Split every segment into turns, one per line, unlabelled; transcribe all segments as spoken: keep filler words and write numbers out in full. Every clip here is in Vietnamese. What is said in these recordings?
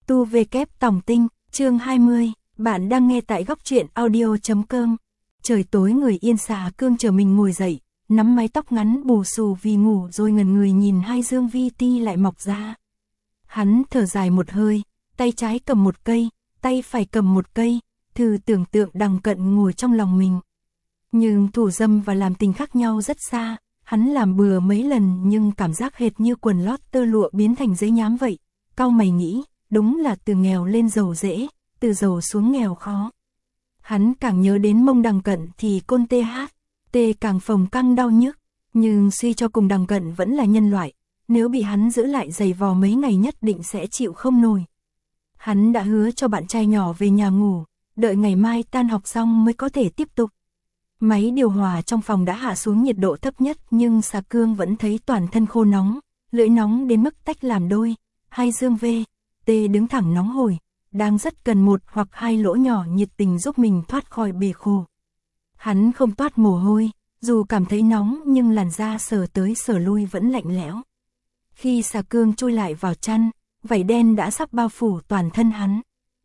Tu về kép tòng tinh, chương hai mươi, bạn đang nghe tại góc truyện audio.com. Trời tối người yên Xà Cương chờ mình ngồi dậy, nắm mái tóc ngắn bù xù vì ngủ rồi ngẩn người nhìn hai dương vi ti lại mọc ra. Hắn thở dài một hơi, tay trái cầm một cây, tay phải cầm một cây, thử tưởng tượng Đằng Cận ngồi trong lòng mình. Nhưng thủ dâm và làm tình khác nhau rất xa, hắn làm bừa mấy lần nhưng cảm giác hệt như quần lót tơ lụa biến thành giấy nhám vậy. Cau mày nghĩ, đúng là từ nghèo lên giàu dễ, từ giàu xuống nghèo khó. Hắn càng nhớ đến mông Đằng Cận thì côn tê hát, tê càng phồng căng đau nhức, nhưng suy cho cùng Đằng Cận vẫn là nhân loại, nếu bị hắn giữ lại giày vò mấy ngày nhất định sẽ chịu không nổi. Hắn đã hứa cho bạn trai nhỏ về nhà ngủ, đợi ngày mai tan học xong mới có thể tiếp tục. Máy điều hòa trong phòng đã hạ xuống nhiệt độ thấp nhất nhưng Xà Cương vẫn thấy toàn thân khô nóng, lưỡi nóng đến mức tách làm đôi, hai dương V, T đứng thẳng nóng hổi, đang rất cần một hoặc hai lỗ nhỏ nhiệt tình giúp mình thoát khỏi bể khô. Hắn không toát mồ hôi, dù cảm thấy nóng nhưng làn da sờ tới sờ lui vẫn lạnh lẽo. Khi Xà Cương chui lại vào chăn, vảy đen đã sắp bao phủ toàn thân hắn.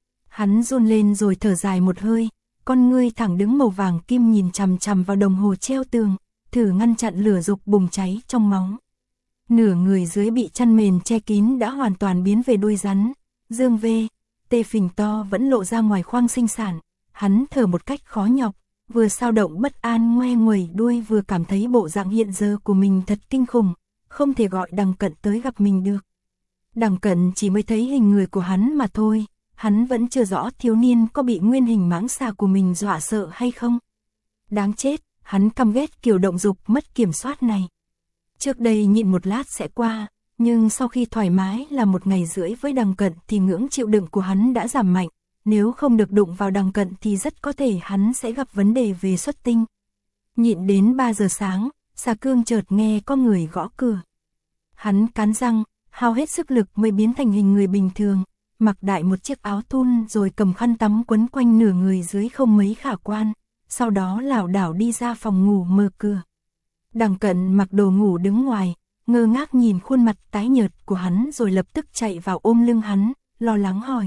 Hắn run lên rồi thở dài một hơi, con ngươi thẳng đứng màu vàng kim nhìn chằm chằm vào đồng hồ treo tường, thử ngăn chặn lửa dục bùng cháy trong máu. Nửa người dưới bị chăn mền che kín đã hoàn toàn biến về đuôi rắn, dương V, T phình to vẫn lộ ra ngoài khoang sinh sản, hắn thở một cách khó nhọc, vừa xao động bất an ngoe nguẩy đuôi vừa cảm thấy bộ dạng hiện giờ của mình thật kinh khủng, không thể gọi Đằng Cận tới gặp mình được. Đằng Cận chỉ mới thấy hình người của hắn mà thôi, hắn vẫn chưa rõ thiếu niên có bị nguyên hình mãng xà của mình dọa sợ hay không. Đáng chết, hắn căm ghét kiểu động dục mất kiểm soát này. Trước đây nhịn một lát sẽ qua, nhưng sau khi thoải mái là một ngày rưỡi với Đằng Cận thì ngưỡng chịu đựng của hắn đã giảm mạnh, nếu không được đụng vào Đằng Cận thì rất có thể hắn sẽ gặp vấn đề về xuất tinh. Nhịn đến ba giờ sáng, Xà Cương chợt nghe có người gõ cửa. Hắn cắn răng, hao hết sức lực mới biến thành hình người bình thường, mặc đại một chiếc áo thun rồi cầm khăn tắm quấn quanh nửa người dưới không mấy khả quan, sau đó lảo đảo đi ra phòng ngủ mở cửa. Đằng Cận mặc đồ ngủ đứng ngoài, ngơ ngác nhìn khuôn mặt tái nhợt của hắn rồi lập tức chạy vào ôm lưng hắn, lo lắng hỏi.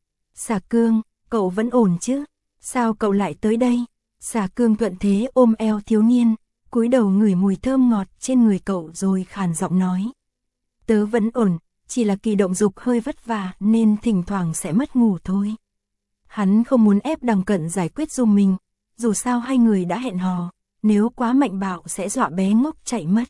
Xà Cương, cậu vẫn ổn chứ? Sao cậu lại tới đây? Xà Cương thuận thế ôm eo thiếu niên, cúi đầu ngửi mùi thơm ngọt trên người cậu rồi khàn giọng nói. Tớ vẫn ổn, chỉ là kỳ động dục hơi vất vả nên thỉnh thoảng sẽ mất ngủ thôi. Hắn không muốn ép Đằng Cận giải quyết giùm mình, dù sao hai người đã hẹn hò, nếu quá mạnh bạo sẽ dọa bé ngốc chạy mất.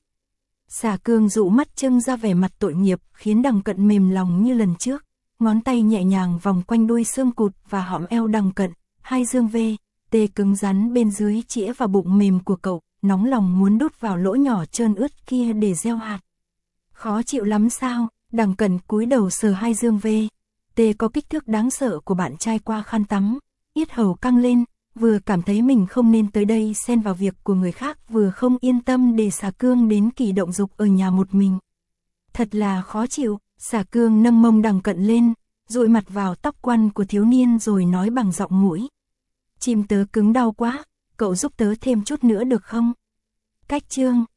Xà Cương dụ mắt trưng ra vẻ mặt tội nghiệp khiến Đằng Cận mềm lòng như lần trước, ngón tay nhẹ nhàng vòng quanh đuôi xương cụt và hõm eo Đằng Cận, hai dương V, T cứng rắn bên dưới chĩa vào bụng mềm của cậu, nóng lòng muốn đút vào lỗ nhỏ trơn ướt kia để gieo hạt. Khó chịu lắm sao? Đằng Cận cúi đầu sờ hai dương V, T có kích thước đáng sợ của bạn trai qua khăn tắm, yết hầu căng lên, vừa cảm thấy mình không nên tới đây xen vào việc của người khác vừa không yên tâm để Xà Cương đến kỳ động dục ở nhà một mình. Thật là khó chịu, Xà Cương nâng mông Đằng Cận lên, dụi mặt vào tóc quăn của thiếu niên rồi nói bằng giọng mũi. Chim tớ cứng đau quá, cậu giúp tớ thêm chút nữa được không? Cách chương